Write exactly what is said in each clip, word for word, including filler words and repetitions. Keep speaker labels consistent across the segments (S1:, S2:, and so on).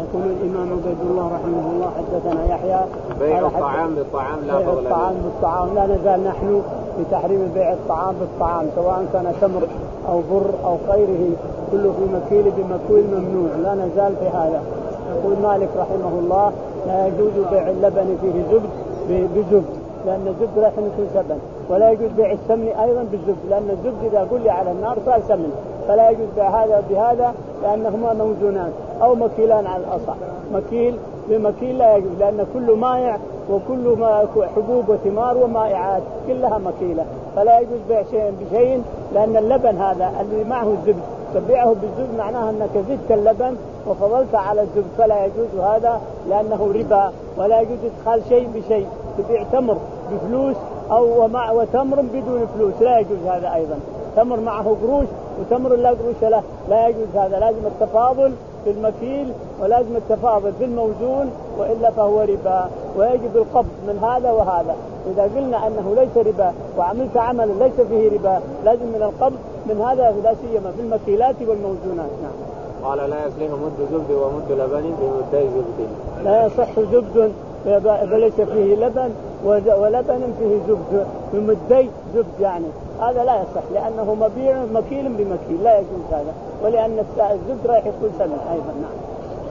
S1: يقول الإمام عبيد الله رحمه الله حدثنا يحيى
S2: بيع الطعام بالطعام لا
S1: بيع الطعام بالطعام. لا نزال نحن في تحريم بيع الطعام بالطعام سواء كان تمر أو بر أو غيره كله في مكيل بمكويل ممنوع، لا نزال في هذا. يقول مالك رحمه الله لا يجوز بيع اللبن فيه زبد بزبد لأن الزبد راح يكون سمن، ولا يجوز بيع السمن أيضا بالزبد لأن الزبد إذا قل على النار صار سمن، فلا يجوز بيع هذا بهذا لأنهما موزونان أو مكيلان على الأصح. مكيل بمكيل لا يجوز لأن كل مائع وكل ما حبوب وثمار ومائعات كلها مكيلة، فلا يجوز بيع شيء بشيء لأن اللبن هذا اللي معه الزبد تبيعه بالزبد معناها أنك زدت اللبن وفضلت على الزبد، فلا يجوز هذا لأنه ربا. ولا يجوز إدخال شيء بشيء، تبيع تمر بفلوس أو ومع وتمر بدون فلوس لا يجوز هذا أيضا. تمر معه قروش وتمر لا قروش له لا يجوز هذا. لازم التفاضل في المكيل ولازم التفاضل في الموزون وإلا فهو ربا. ويجب القبض من هذا وهذا. إذا قلنا أنه ليس ربا وعملت عمل ليس فيه ربا لازم من القبض من هذا لا سيما في المكيلات والموزونات. نعم.
S2: قال لا يصلح مد زبد ومد لبن بمدي زبد.
S1: لا يصح زبد فليس فيه لبن ولبن فيه زبد بمدي زبد، يعني هذا لا يصح لأنه مبيع مكيل بمكيل لا يجوز هذا، ولأن الزبد رايح يكون سمن أيضا. نعم.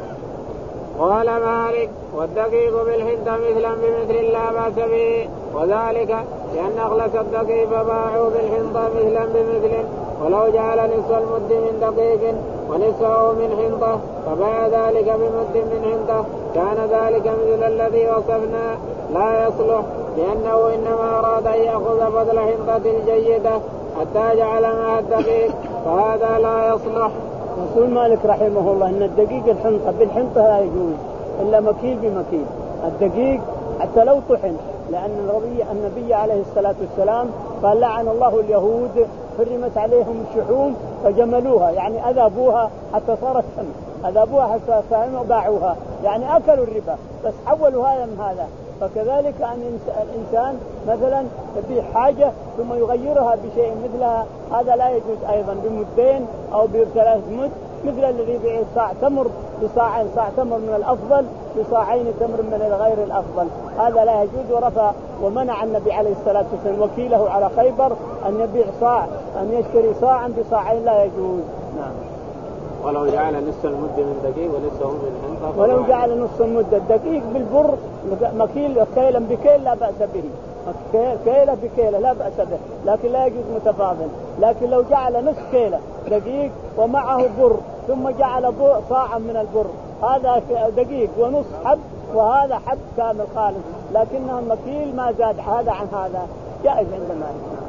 S2: قال مالك والدقيق بالحنطة مثلا بمثل لا بأس به، وذلك لأن أغلس الدقيق باعوا بالحنطة مثلا بمثل، ولو جعل نصف المد من دقيق ونصفه من حنطة فباع ذلك بمد من حنطة كان ذلك مثل الذي وصفنا لا يصلح، لأنه إنما أراد أن يأخذ فضل حنطة الجيدة حتى جعل معها الدقيق فهذا لا يصلح.
S1: يقول مالك رحمه الله إن الدقيق الحنطة بالحنطة لا يجوز إلا مكيل بمكيل. الدقيق حتى لو طحن، لأن النبي عليه الصلاة والسلام قال لعن الله اليهود حرمت عليهم الشحوم فجملوها، يعني أذابوها حتى صارت سم، أذابوها حتى صاروا باعوها، يعني أكلوا الربا بس حولوا هذا من هذا. فكذلك أن الإنسان مثلا يبيع حاجة ثم يغيرها بشيء مثلها هذا لا يجوز أيضا بمدين أو بثلاث مد، مثل الذي يبيع صاع تمر بصاعين، صاع تمر من الأفضل بصاعين تمر من الغير الأفضل، هذا لا يجوز. ورفع ومنع النبي عليه الصلاة والسلام وكيله على خيبر أن يبيع صاع أن يشتري صاعا بصاعين لا يجوز. نعم.
S2: ولو جعل نصف المد من دقيق ونصفه من حنطة
S1: ولو جعل نصف المد الدقيق بالبر مكيل كيلا بكيل لا بأس به، كيلة بكيلة لا بأس به، لكن لا يجوز متفاضل. لكن لو جعل نصف كيلة دقيق ومعه بر ثم جعل صاعا من البر هذا دقيق ونصف حب وهذا حب كامل خالص، لكنه المكيل ما زاد هذا عن هذا جائز عند مالك.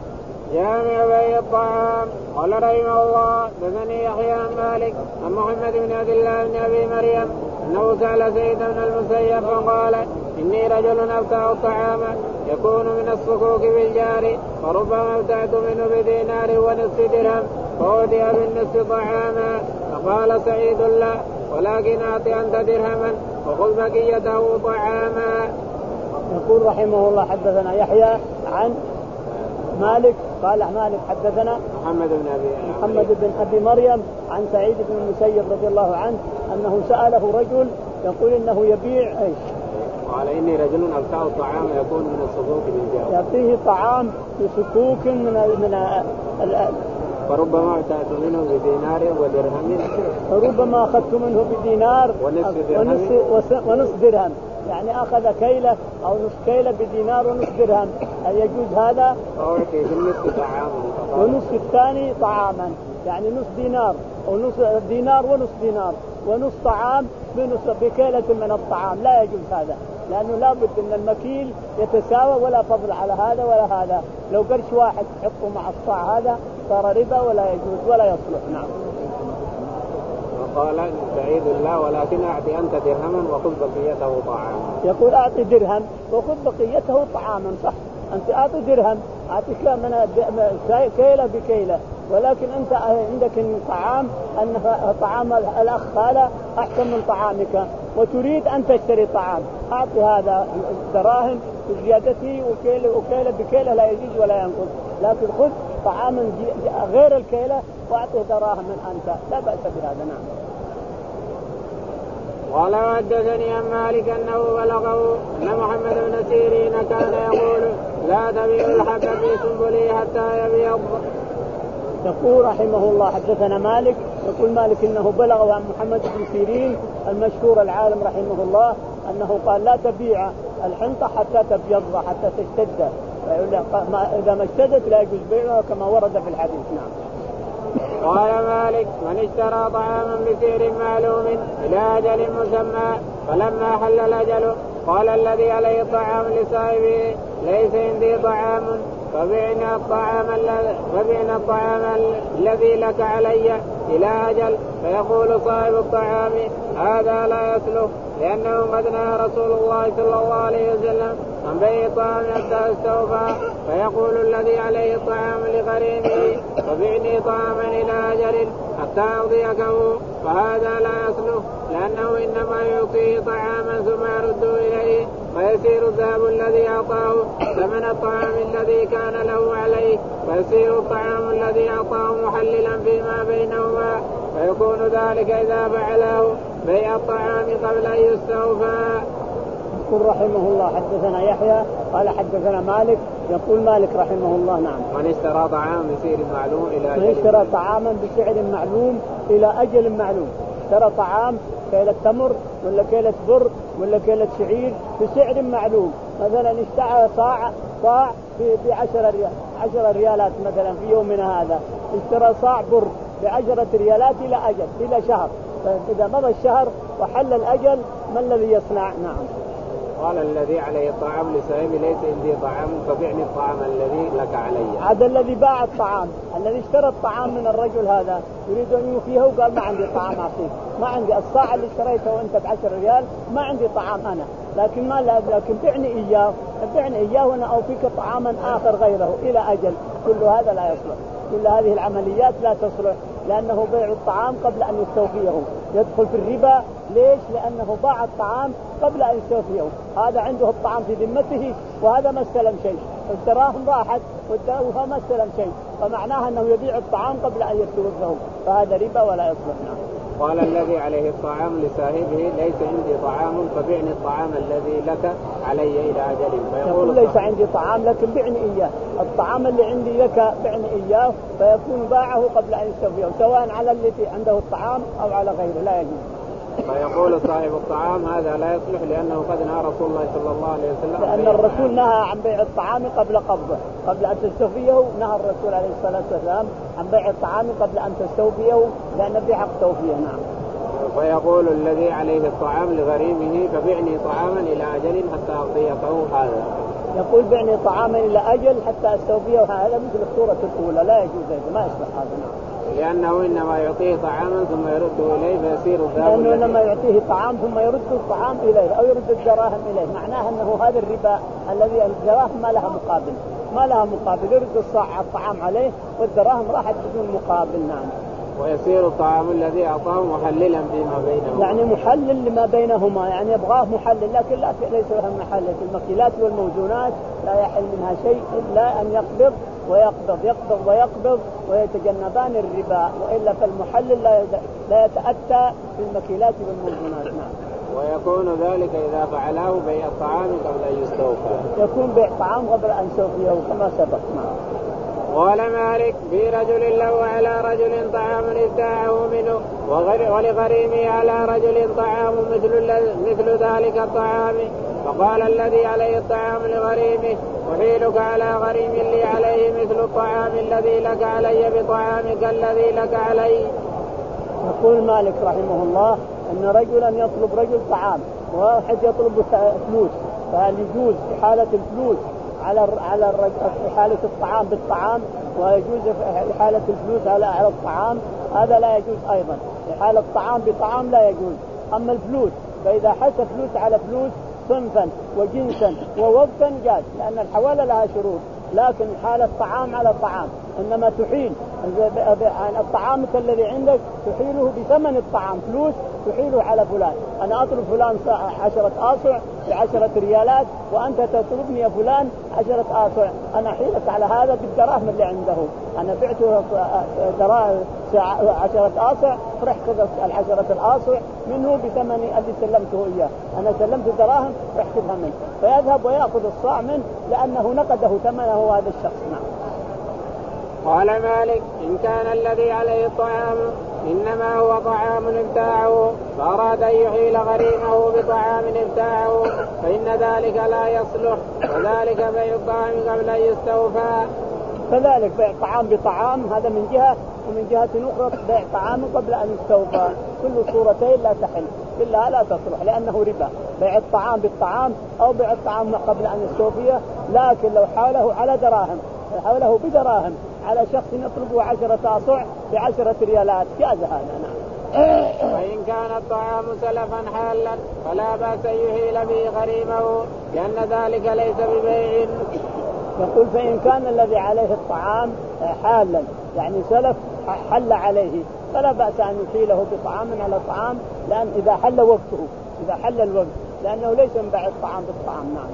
S2: جامع بيع الطعام. قال رحمه الله بني يحيى عن مالك عن محمد بن عبد الله بن ابي مريم انه سال سيد بن المسيب فقال اني رجل ابتاع الطعام يكون من الصكوك بالجار فربما ابتعت منه بدينار ونصف درهم فأودي بالنصف طعاما، فقال سعيد لا ولكن اعط انت درهما وخذ بقيته طعاما.
S1: يقول رحمه الله حدثنا يحيى عن مالك قال مالك حدثنا
S2: محمد بن أبي
S1: محمد بن أبي مريم عن سعيد بن المسيب رضي الله عنه أنه سأله رجل يقول إنه يبيع إيش؟
S2: قال إني رجل أبتاع الطعام يكون من الصكوك بالجار
S1: يعطيه طعام بصكوك من من ال
S2: فربما ابتعت منه بدينار ودرهم
S1: فربما أخذت منه بدينار
S2: ونصف
S1: درهم ونصف درهم، يعني أخذ كيلة أو نصف كيلة بدينار ونصف درهم، هل يجوز هذا؟
S2: أوكي بالنصف طعام
S1: ونصف الثاني طعاما، يعني نصف دينار أو نصف دينار ونصف دينار ونصف طعام بنصف بكيلة من الطعام، لا يجوز هذا لأنه لا بد أن المكيل يتساوى ولا فضل على هذا ولا هذا. لو قرش واحد تحطه مع الصاع هذا صار ربا ولا يجوز ولا يصلح. نعم.
S2: وقال سعيد الله ولكن أعطي أنت درهما وخذ بقيته طعاما.
S1: يقول أعطي درهم وخذ بقيته طعاما، صح، أنت أعطي درهم أعطيك من كيلة بكيلة، ولكن أنت عندك الطعام أن طعام الأخ هذا أحسن من طعامك وتريد أن تشتري طعام، أعطي هذا دراهم بزيادته وكيلة وكيلة بكيلة لا يزيد ولا ينقص، لكن خذ طعاما غير الكيلة وأعطيه دراهم من أنت، لا بأس بهذا. نعم.
S2: قال وحدثني عن مالك انه بلغه ان محمد بن سيرين كان يقول لا تبيع الحب في سنبله حتى يبيض.
S1: يقول رحمه الله حدثنا مالك يقول مالك انه بلغه عن محمد بن سيرين المشهور العالم رحمه الله انه قال لا تبيع الحنطه حتى تبيض حتى تشتد، اذا ما اشتدت لا يجوز بيعها كما ورد في الحديث. نعم.
S2: قال مالك من اشترى طعاما بسعر معلوم الى اجل مسمى فلما حل الاجل قال الذي عليه الطعام لصاحبه ليس عندي طعام فبعنا الطعام فبعنا الطعام الذي لك علي الى اجل، فيقول صاحب الطعام هذا لا يصلح لانه قد نهى رسول الله صلى الله عليه وسلم عن بيع الطعام حتى يستوفى، فيقول الذي عليه الطعام لغريمه فبعني طعاما الى اجل حتى اضيقه، فهذا لا يصلح لانه انما يعطيه طعاما ثم يرد اليه فيصير الذهب الذي اعطاه ثمن الطعام الذي كان له عليه، فيصير الطعام الذي اعطاه محللا فيما بينهما، فيكون ذلك اذا فعله بيع الطعام قبل ان يستوفى.
S1: يقول رحمه الله حدثنا يحيى قال حدثنا مالك يقول مالك رحمه الله نعم
S2: من اشترى طعاما بسعر معلوم الى اجل
S1: من اشترى طعاما بسعر معلوم الى اجل معلوم، اشترى طعام كيلة تمر ولا كيلة بر ولا كيلة شعير بسعر معلوم، مثلا اشترى صاع صاع في بعشرة ريال عشرة ريالات مثلا في يومنا هذا، اشترى صاع بر بعشرة ريالات الى اجل الى شهر، فاذا مضى الشهر وحل الاجل ما الذي يصنع؟ نعم.
S2: قال الذي عليه الطعام لصاحبه ليس عندي طعام فبعني الطعام الذي لك علي.
S1: هذا الذي باع الطعام الذي اشترى الطعام من الرجل هذا يريد ان يوفيه وقال ما عندي طعام اعطيك، ما عندي الصاع اللي اشتريته وانت بعشر ريال ما عندي طعام انا، لكن ما لكن بعني اياه بعني اياه وانا اوفيك طعاما اخر غيره الى اجل، كل هذا لا يصلح، كل هذه العمليات لا تصلح لانه بيع الطعام قبل ان يستوفيه، يدخل في الربا. ليش؟ لانه باع الطعام قبل ان يستوفيه، هذا عنده الطعام في ذمته وهذا ما استلم شيء، الدراهم راحت وهو ما استلم شيء، فمعناها انه يبيع الطعام قبل ان يستوفيه، فهذا ربا ولا يصلح.
S2: قال الذي عليه الطعام لصاحبه ليس عندي طعام فبعني الطعام الذي لك علي الى اجل،
S1: فيقول ليس عندي طعام لكن بعني اياه، الطعام اللي عندي لك بعني اياه، فيكون باعه قبل ان يستوفيه سواء على الذي عنده الطعام او على غيره لا يجوز.
S2: فيقول صاحب الطعام هذا لا يصلح لانه قد نهى رسول الله صلى الله عليه وسلم،
S1: لان الرسول نهى عن بيع الطعام قبل قبضه، قبل ان تستوفيه نهى الرسول عليه الصلاه والسلام عن بيع الطعام قبل ان تستوفيه لان في حق توفيه. نعم.
S2: فيقول الذي عليه الطعام لغريمه فبعني طعاما الى اجل حتى اعطيته هذا،
S1: يقول بعني طعاما الى اجل حتى استوفيه، هذا مثل الصوره الاولى لا يجوز، ما يصلح هذا. نعم.
S2: لأنه إنما يعطيه طعاما ثم يرده إليه فيصير الذهب،
S1: لأنه إنما يعطيه طعام ثم يرد الطعام إليه أو يرد الدراهم إليه، معناه أنه هذا الربا الذي الدراهم ما لها مقابل، ما لها مقابل، يرد الصاع الطعام عليه والدراهم راحت بدون مقابل. نعم.
S2: ويصير الطعام الذي أعطاه محللا فيما بينهما،
S1: يعني محلل لما بينهما، يعني يبغاه محلل لكن لا ليس لها محل في المكيلات والموزونات، لا يحل منها شيء إلا أن يقبض ويقبض يقبض ويقبض ويتجنبان الربا، وإلا فالمحلل لا لا يتأتى في المكيلات والموزونات. نعم.
S2: ويكون ذلك إذا فعله بيع الطعام قبل أن يستوفى،
S1: يكون بيع طعام قبل أن يستوفيه كما سبق. نعم.
S2: قال مالك في رجل له على رجل طعام ابتاعه منه ولغريمه على رجل طعام مثل مثل ذلك الطعام، فقال الذي عليه الطعام لغريمه أحيلك على غريم لي عليه مثل الطعام الذي لك علي بطعامك الذي لك علي.
S1: يقول مالك رحمه الله أن رجلا يطلب رجل طعام وواحد يطلب فلوس، فهل يجوز في حالة الفلوس على على في حالة الطعام بالطعام، ويجوز في حالة الفلوس على على الطعام؟ هذا لا يجوز أيضا، في حالة الطعام بطعام لا يجوز. أما الفلوس فإذا حس فلوس على فلوس صنفا وجنسا ووقتا جاز، لأن الحوالة لها شروط، لكن حالة طعام على طعام إنما تحيل الطعام الذي عندك تحيله بثمن الطعام، فلوس تحيله على فلان. أنا أطلب فلان عشرة آصع بعشرة ريالات وأنت تطلبني يا فلان عشرة آصع، أنا أحيلك على هذا بالدراهم اللي عنده. أنا بعته عشرة آصع، فرح خذ العشرة الآصع منه بثمن اللي سلمته إياه، أنا سلمت دراهم فرح خذها منه، فيذهب ويأخذ الصاع منه لأنه نقده ثمنه هذا الشخص. نعم.
S2: قال مالك إن كان الذي عليه الطعام إنما هو طعام ابتاعه فأراد أن يحيل غريمه بطعام ابتاعه فإن ذلك لا يصلح، وذلك بيع الطعام قبل أن يستوفى.
S1: كذلك بيع طعام بطعام هذا من جهة، ومن جهة أخرى بيع طعام قبل أن يستوفى، كل صورتين لا تحل إلا لا تصلح لأنه ربا. بيع الطعام بالطعام أو بيع الطعام قبل أن يستوفيه، لكن لو حاله على دراهم حوله بدراهم على شخص يطلبه عشرة آصع بعشرة ريالات جاز هذا. نعم.
S2: وإن كان الطعام سلفا حالا فلا بأس أن يحيل به غريمه لأن ذلك ليس ببيع.
S1: يقول فإن كان الذي عليه الطعام حالا يعني سلف حل عليه فلا بأس أن يحيله بطعام على طعام، لأن إذا حل وقته إذا حل الوقت لأنه ليس من بيع الطعام بالطعام. نعم.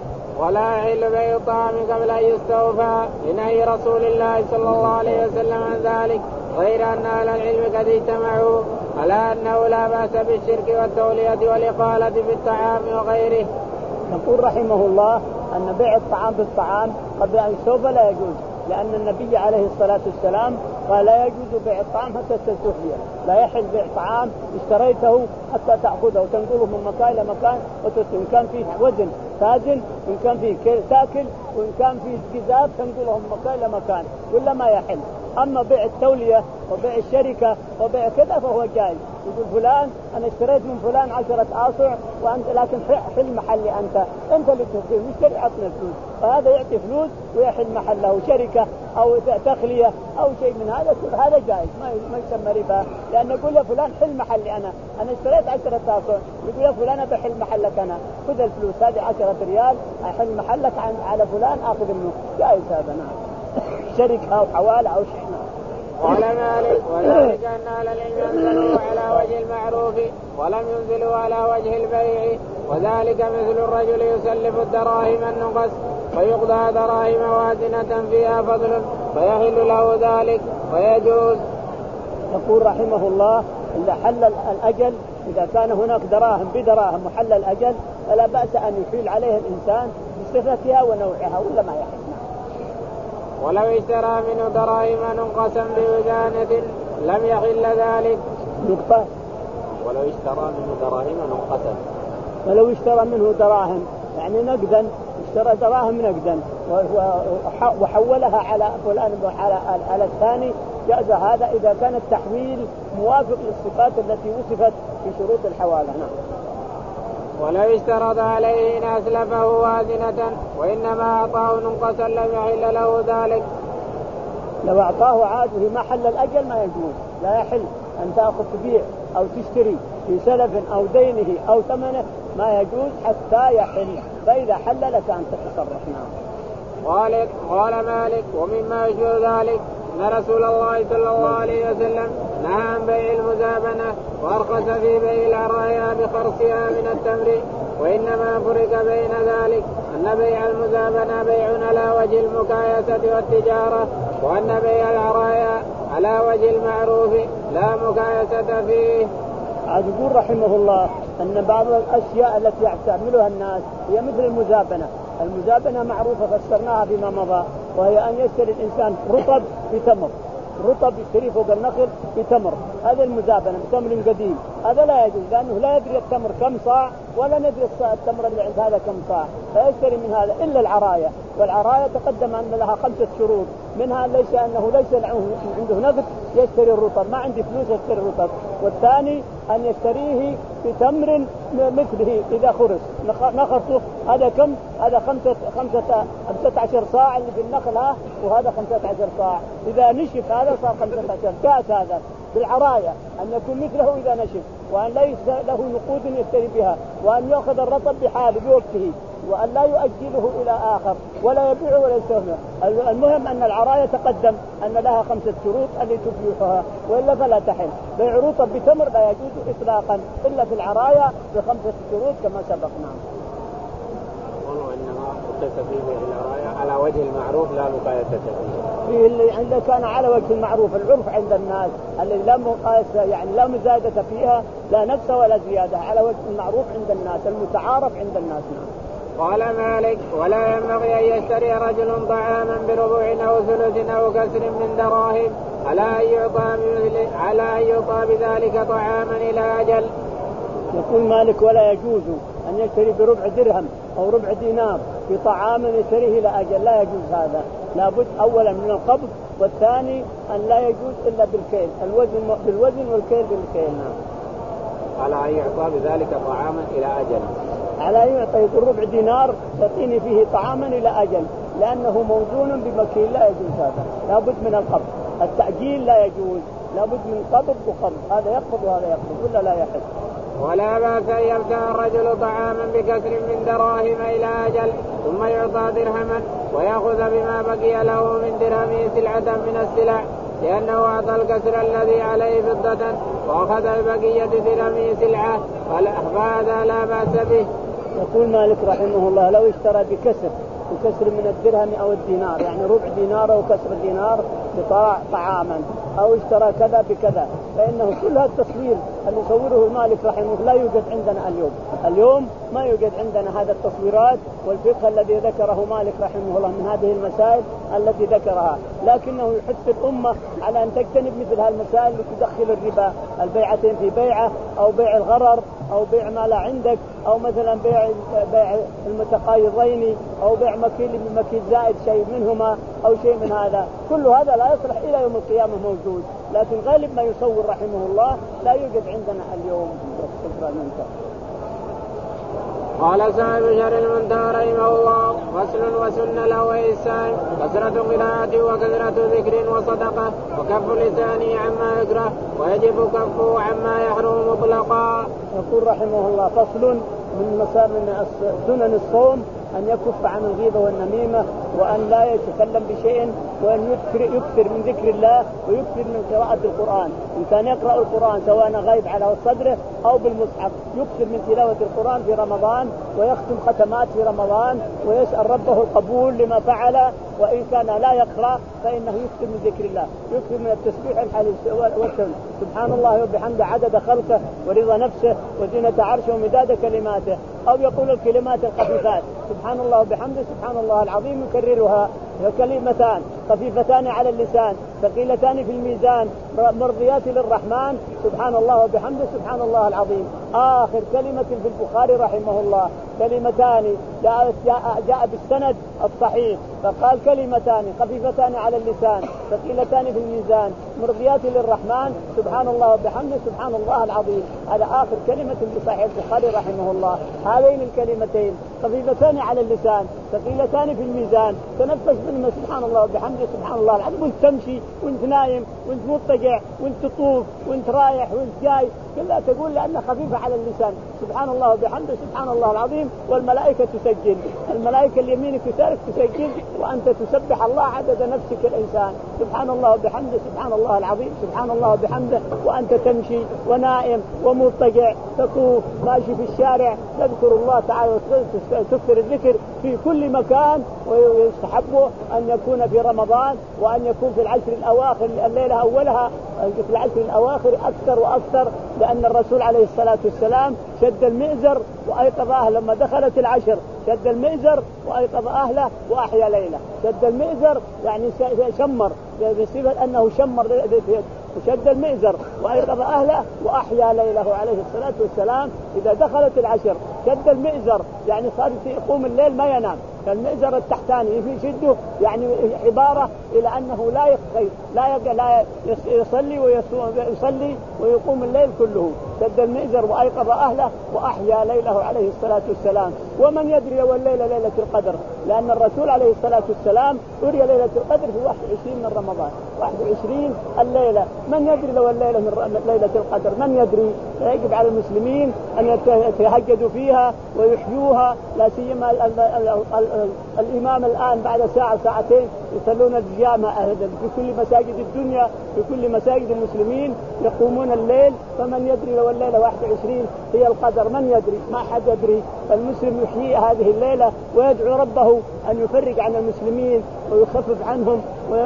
S2: ولا يحل بيع الطعام قبل أن يستوفى لنهي رسول الله صلى الله عليه وسلم عن ذلك، غير أن أهل العلم قد اجتمعوا على أنه لا بأس بالشرك والتولية والإقالة في الطعام وغيره.
S1: نقول رحمه الله أن بيع الطعام بالطعام قبل أن يستوفى لا يجوز، لأن النبي عليه الصلاة والسلام قال لا يجوز بيع الطعام حتى تستوفيه، لا يحل بيع طعام اشتريته حتى تأخذه وتنقله من مكان إلى مكان وتسلم، إن كان فيه وزن تاجن، وإن كان فيه تاكل، وإن كان فيه جزاب تنقله من مكان إلى مكان، ولا ما يحل. أما بيع التولية وبيع الشركة وبيع كذا فهو جائز. يقول فلان أنا اشتريت من فلان عشرة آصع وأنت لكن حل محلي، أنت أنت اللي تشتري مشتري عطنا الفلوس، فهذا يعطي فلوس ويحل محله شركة أو تخلية أو شيء من هذا، هذا جائز ما ما يسمى ربا، لأن يقول يا فلان حل محلي، أنا أنا اشتريت عشرة آصع، يقول يا فلان بحل محلك أنا، خذ الفلوس هذه عشرة ريال أحل محلك عن على فلان آخذ منه، جائز هذا. نعم. شركة أو حوالة أو شيء.
S2: قال مالك وذلك أن أهل العلم أنزلوا على وجه المعروف ولم ينزلوا على وجه البيع، وذلك مثل الرجل يسلف الدراهم النقص فيقضى دراهم وازنة فيها فضل فيحل له ذلك ويجوز.
S1: يقول رحمه الله إذا حل الأجل، إذا كان هناك دراهم بدراهم وحل الأجل فلا بأس أن يحيل عليه الإنسان بصفتها ونوعها ولا ما يحل.
S2: ولو اشترى منه دراهم نقصا بوزانة لم يحل ذلك.
S1: نقطة.
S2: ولو اشترى منه دراهم نقصا
S1: ولو اشترى منه دراهم يعني نقدا، اشترى دراهم نقدا وحولها على فلان على على الثاني جاز هذا إذا كان التحويل موافق للصفات التي وصفت في شروط الحوالة. نعم.
S2: ولو اشترط عليه إن أسلفه وازنة وإنما أعطاه نقصا لم يحل له ذلك.
S1: لو أعطاه عاده ما حل الأجل ما يجوز، لا يحل أن تأخذ تبيع أو تشتري في سلف أو دينه أو ثمنه، ما يجوز حتى يحل، فإذا حل لك أن تتصرف. نعم.
S2: قال قال مالك ومما يشبه ذلك أن رسول الله صلى الله عليه وسلم نهى عن بيع المزابنة وأرخص في بيع العرايا بخرصها من التمر، وإنما فرق بين ذلك أن بيع المزابنة بيع على وجه المكايسة والتجارة، وأن بيع العرايا على وجه المعروف لا مكايسة فيه.
S1: عاد يقول رحمه الله أن بعض الأشياء التي يعملها الناس هي مثل المزابنة. المزابنة معروفة فسرناها فيما مضى، وهي أن يشتري الإنسان رطب بتمر، رطب يشتري فوق النخل بتمر، هذا المزابنة بتمر قديم، هذا لا يجوز لأنه لا يدري التمر كم صاع ولا ندري التمر اللي عند هذا كم صاع، فيشتري من هذا. إلا العرايا، والعرايا تقدم أن لها خمسة شروط، منها ليس أنه ليس عنده نقد يشتري الرطب، ما عندي فلوس يشتري الرطب، والثاني أن يشتريه بتمر مثله إذا خرس نخرته، هذا كم؟ هذا خمسة خمسة خمسة عشر صاع اللي في النخل ها، وهذا خمسة عشر صاع، إذا نشف هذا صار خمسة عشر. كاس هذا بالعرايا أن يكون مثله إذا نشف، وأن ليس له نقود يشتري بها، وأن يأخذ الرطب بحاله بوقته، وأن لا يؤجله إلى آخر ولا يبيعه ولا يستثمر. المهم أن العراية تقدم أن لها خمسة شروط اللي تبيحها وإلا فلا تحل. بيع رطب بتمر لا يجوز إطلاقا إلا في العراية بخمسة شروط كما سبقنا.
S2: وإنما قصة في بيع العراية على وجه المعروف لا مقايسة فيه.
S1: فيه اللي عنده كان على وجه المعروف العرف عند الناس اللي لا مقايسة يعني لا مزايدة فيها لا نقص ولا زيادة على وجه المعروف عند الناس المتعارف عند الناس.
S2: قال مالك ولا ينبغي أن يشتري رجل طعاما بربع أو ثلث أو كسر من دراهم على أن يعطى على أن يعطى بذلك طعاما إلى أجل.
S1: يقول مالك ولا يجوز أن يشتري بربع درهم أو ربع دينار بطعام يشتريه إلى أجل، لا يجوز هذا. لابد أولا من القبض، والثاني أن لا يجوز إلا بالكيل، الوزن بالوزن والكيل بالكيل.
S2: على أن يعطى بذلك طعاما إلى أجل،
S1: على أن يعطي ربع دينار يعطيني فيه طعاما إلى أجل، لأنه موزون بمكيل لا يجوز هذا. لابد من القبض، التعجيل لا يجوز، لابد من قبض وقبض، هذا يقبض وهذا يقبض ولا لا يحل.
S2: ولا بأس أن يبتاع الرجل طعاما بكسر من دراهم إلى أجل ثم يعطى درهما ويأخذ بما بقي له من درهمه سلعة من السلع، لأنه أعطى الكسر الذي عليه فضة وأخذ ببقية درهمه سلعة، فهذا لا بأس به.
S1: يقول مالك رحمه الله لو اشترى بكسر بكسر من الدرهم أو الدينار، يعني ربع دينار أو كسر دينار طعاما، أو اشترى كذا بكذا، فإنه كل هذا التصوير اللي يصوره المالك رحمه الله لا يوجد عندنا اليوم. اليوم ما يوجد عندنا هذا التصويرات والفقه الذي ذكره مالك رحمه الله من هذه المسائل التي ذكرها، لكنه يحث الأمة على أن تجتنب مثل هالمسائل التي تدخل الربا، البيعتين في بيعة، أو بيع الغرر، أو بيع ما لا عندك، أو مثلا بيع بيع المتقايضين، أو بيع مكيل بمكيل زائد شيء منهما أو شيء من هذا. كل هذا لا يصلح إلى يوم القيامة موجود، لكن غالب ما يصور رحمه الله لا يوجد عندنا اليوم.
S2: قال صاحب شرح المنتهى رحمه الله فصل وسن له إحسان كثرة قراءة وكثرة ذكر وصدقة وكف لسانه عما يكره ويجب كفه عما يحرم مطلقا.
S1: يقول رحمه الله فصل من من سنن الصوم أن يكف عن الغيبة والنميمة، وأن لا يتكلم بشيء، وأن يكثر من ذكر الله ويكثر من قراءة القرآن. إن كان يقرأ القرآن سواء غيب على صدره أو بالمصحف يكثر من تلاوة القرآن في رمضان، ويختم ختمات في رمضان، ويسأل ربه القبول لما فعل. وإن كان لا يقرأ فإنه يكثر من ذكر الله، يكثر من التسبيح الحليل والتسبيح سبحان الله وبحمده عدد خلقه ورضا نفسه وزنة عرشه ومداد كلماته، أو يقول الكلمات الخفيفات سبحان الله وبحمده سبحان الله العظيم يكررها، كلمتان خفيفتان على اللسان ثقيلتان في الميزان مرضيات للرحمن سبحان الله وبحمده سبحان الله العظيم. آخر كلمة في البخاري رحمه الله كلمتان جاء, جاء, جاء بالسند الصحيح، فقال كلمتان خفيفتان على اللسان ثقيلتان في الميزان مرضيات للرحمن سبحان الله وبحمده سبحان الله العظيم. هذا آخر كلمة في صحيح البخاري رحمه الله. هذين الكلمتين خفيفتان على اللسان ثقيلتان في الميزان تنفس منهما سبحان الله وبحمده سبحان الله العظيم، وانت تمشي وانت نايم وانت مضطجع وانت تطوف وانت رايح وانت جاي كلها تقول لأنها خفيفة على اللسان سبحان الله وبحمده سبحان الله العظيم، والملائكة تسجل، الملائكة اليمين كتارك تسجل، وأنت تسبح الله عدد نفسك الإنسان سبحان الله وبحمده سبحان الله العظيم سبحان الله وبحمده، وأنت تمشي ونائم ومضطجع تطوف ماشي في الشارع تذكر الله تعالى وتكثر الذكر في كل مكان. ويستحب أن يكون في رمضان وأن يكون في العشر الأواخر الليلة أولها في العشر الأواخر أكثر وأكثر، لأن الرسول عليه الصلاة والسلام شد المئزر وأيقظ أهله لما دخلت العشر، شد المئزر وأيقظ أهله وأحيا ليلة. شد المئزر يعني شمر بصفة أنه شمر وشد المئزر وأيقظ أهله وأحيا ليله عليه الصلاة والسلام. إذا دخلت العشر شد المئزر يعني صار يقوم الليل ما ينام، كالمئزر التحتاني في شده، يعني عبارة إلى أنه لا يخير لا لا يصلي ويصلي ويقوم الليل كله. سد المئزر وأيقظ أهله وأحيا ليله عليه الصلاة والسلام. ومن يدري والليلة ليلة القدر، لأن الرسول عليه الصلاة والسلام أري ليلة القدر في واحد وعشرين من رمضان، واحد وعشرين الليلة. من يدري لو الليلة من ليلة القدر؟ من يدري؟ يجب على المسلمين أن يتهجدوا فيها ويحيوها، لا سيما الإمام الآن بعد ساعة ساعتين يصلون الجامع في كل مساجد الدنيا، في كل مساجد المسلمين يقومون الليل. فمن يدري لو الليلة واحد وعشرين هي القدر؟ من يدري؟ ما حد يدري. المسلم يحيي هذه الليلة ويدعو ربه أن يفرج عن المسلمين ويخفف عنهم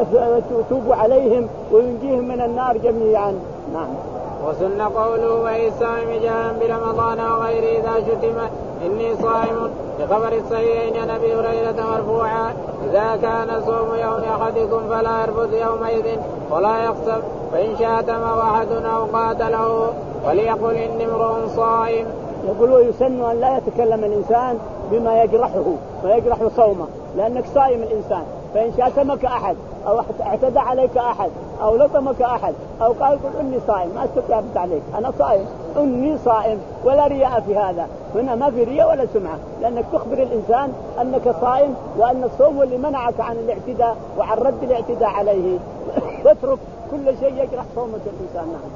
S1: ويتوب عليهم وينجيهم من النار جميعا. نعم.
S2: وسن قوله وهي الصائم جاء برمضان وغيره إذا شتم إني صائم، بخبر الصحيحين عن أبي هريرة مرفوعا إذا كان صوم يوم أحدكم فلا يرفث يومئذ ولا يخسف، فإن شاتم أحد أو قاتله وليقل إني امرؤ صائم.
S1: يقول ويسن أن لا يتكلم الإنسان بما يجرحه ويجرح صومه، لأنك صائم الإنسان. فإن شاتمك أحد أو اعتدى عليك أحد أو لطمك أحد أو قال قل إني صائم، ما استطعت عليك، أنا صائم إني صائم، ولا رياء في هذا. هنا ما في رياء ولا سمعة، لأنك تخبر الإنسان أنك صائم وأن الصوم اللي منعك عن الاعتداء وعن رد الاعتداء عليه. واترك كل شيء يجرح صومك الإنسان. نعم.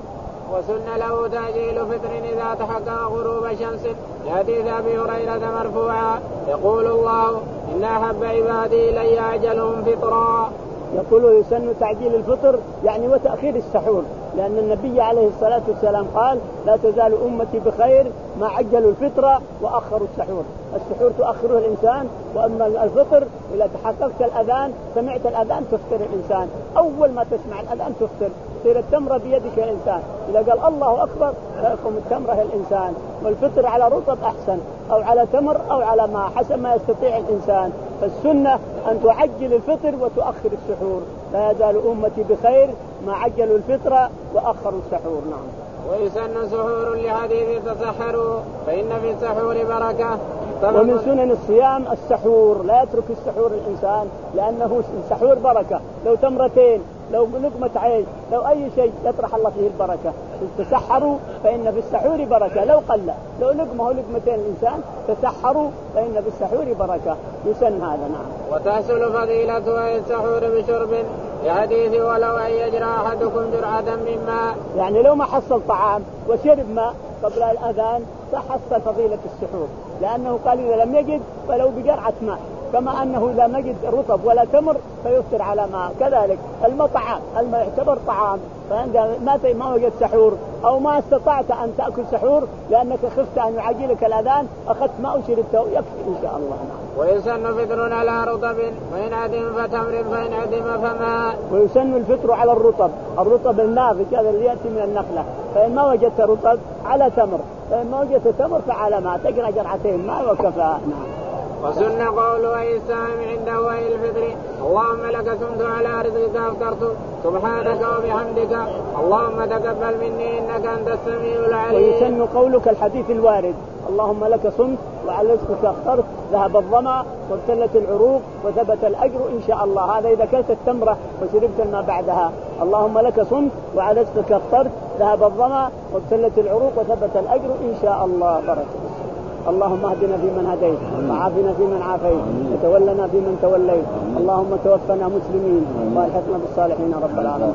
S2: وسن له تأجيل فطر إذا تحقق غروب شمس، لحديث أبي هريرة مرفوعا يقول الله إن أحب عبادي إلي أجلهم فطرا.
S1: يقول يسن تعجيل الفطر يعني وتأخير السحور، لأن النبي عليه الصلاة والسلام قال لا تزال أمتي بخير ما عجلوا الفطر وأخروا السحور. السحور تؤخره الإنسان، وأما الفطر إذا تحققت الأذان سمعت الأذان تفطر الإنسان. أول ما تسمع الأذان تفطر، تصير التمرة بيدك يا إنسان، إذا قال الله أكبر تقوم التمرة يا الإنسان. والفطر على رطب أحسن أو على تمر أو على ماء حسب ما يستطيع الإنسان. فالسنة أن تعجل الفطر وتؤخر السحور. لا يزال أمتي بخير ما عجلوا الفطر وأخروا السحور. نعم.
S2: ويسن سحور لحديث تسحروا فإن في السحور بركة.
S1: ومن سنن الصيام السحور، لا يترك السحور الإنسان، لأنه السحور بركة. لو تمرتين، لو لقمة عيش، لو أي شيء يطرح الله فيه البركة. تسحروا فإن في السحور بركة، لو قل لو لقمة أو لقمتين الإنسان تسحروا فإن في السحور بركة. يسن هذا. نعم.
S2: وتحصل فضيلة السحور بشرب، لحديث ولو أن يجرى أحدكم جرعة من ماء،
S1: يعني لو ما حصل طعام وشرب ماء قبل الأذان تحصل فضيلة السحور، لأنه قال إذا لم يجد فلو بجرعة ماء، كما أنه إذا ما جد رطب ولا تمر فيفطر على ماء. كذلك المطعام الماء يعتبر طعام، فعندما ما ما وجد سحور أو ما استطعت أن تأكل سحور لأنك خفت أن يعجلك الأذان أخذت ماء وشربته يكفي إن شاء الله.
S2: ويسن فطر على رطب فإن عدم فتمر فإن عدم فماء.
S1: ويسن الفطر على الرطب، الرطب الناضج هذا اللي يأتي من النخلة. فإن ما وجدت رطب على تمر، فإن ما وجدت تمر فعلى ماء، تقرأ جرعتين ماء وكفى. نعم.
S2: وسن قول أي السائم عنده وأي الفطر اللهم لك سمت على رزقك أفطرت سبحانك وبحمدك اللهم تقبل مني إنك أنت السميع العليم.
S1: ويسن قولك الحديث الوارد اللهم لك صمت وعلى رزقك أفطرت ذهب الظمأ وابتلت العروق وثبت الأجر إن شاء الله. هذا إذا كلت التمرة وشربت الماء بعدها. اللهم لك صمت وعلى رزقك أفطرت ذهب الظمأ وابتلت العروق وثبت الأجر إن شاء الله. بركة. اللهم اهدنا فيمن هديت وعافنا فيمن عافيت وتولنا فيمن توليت. اللهم توفنا مسلمين والحقنا بالصالحين رب العالمين.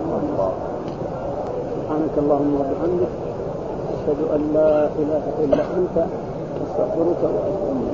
S1: سبحانك اللهم وبحمدك أشهد أن لا إله إلا أنت أستغفرك وأتوب إليك.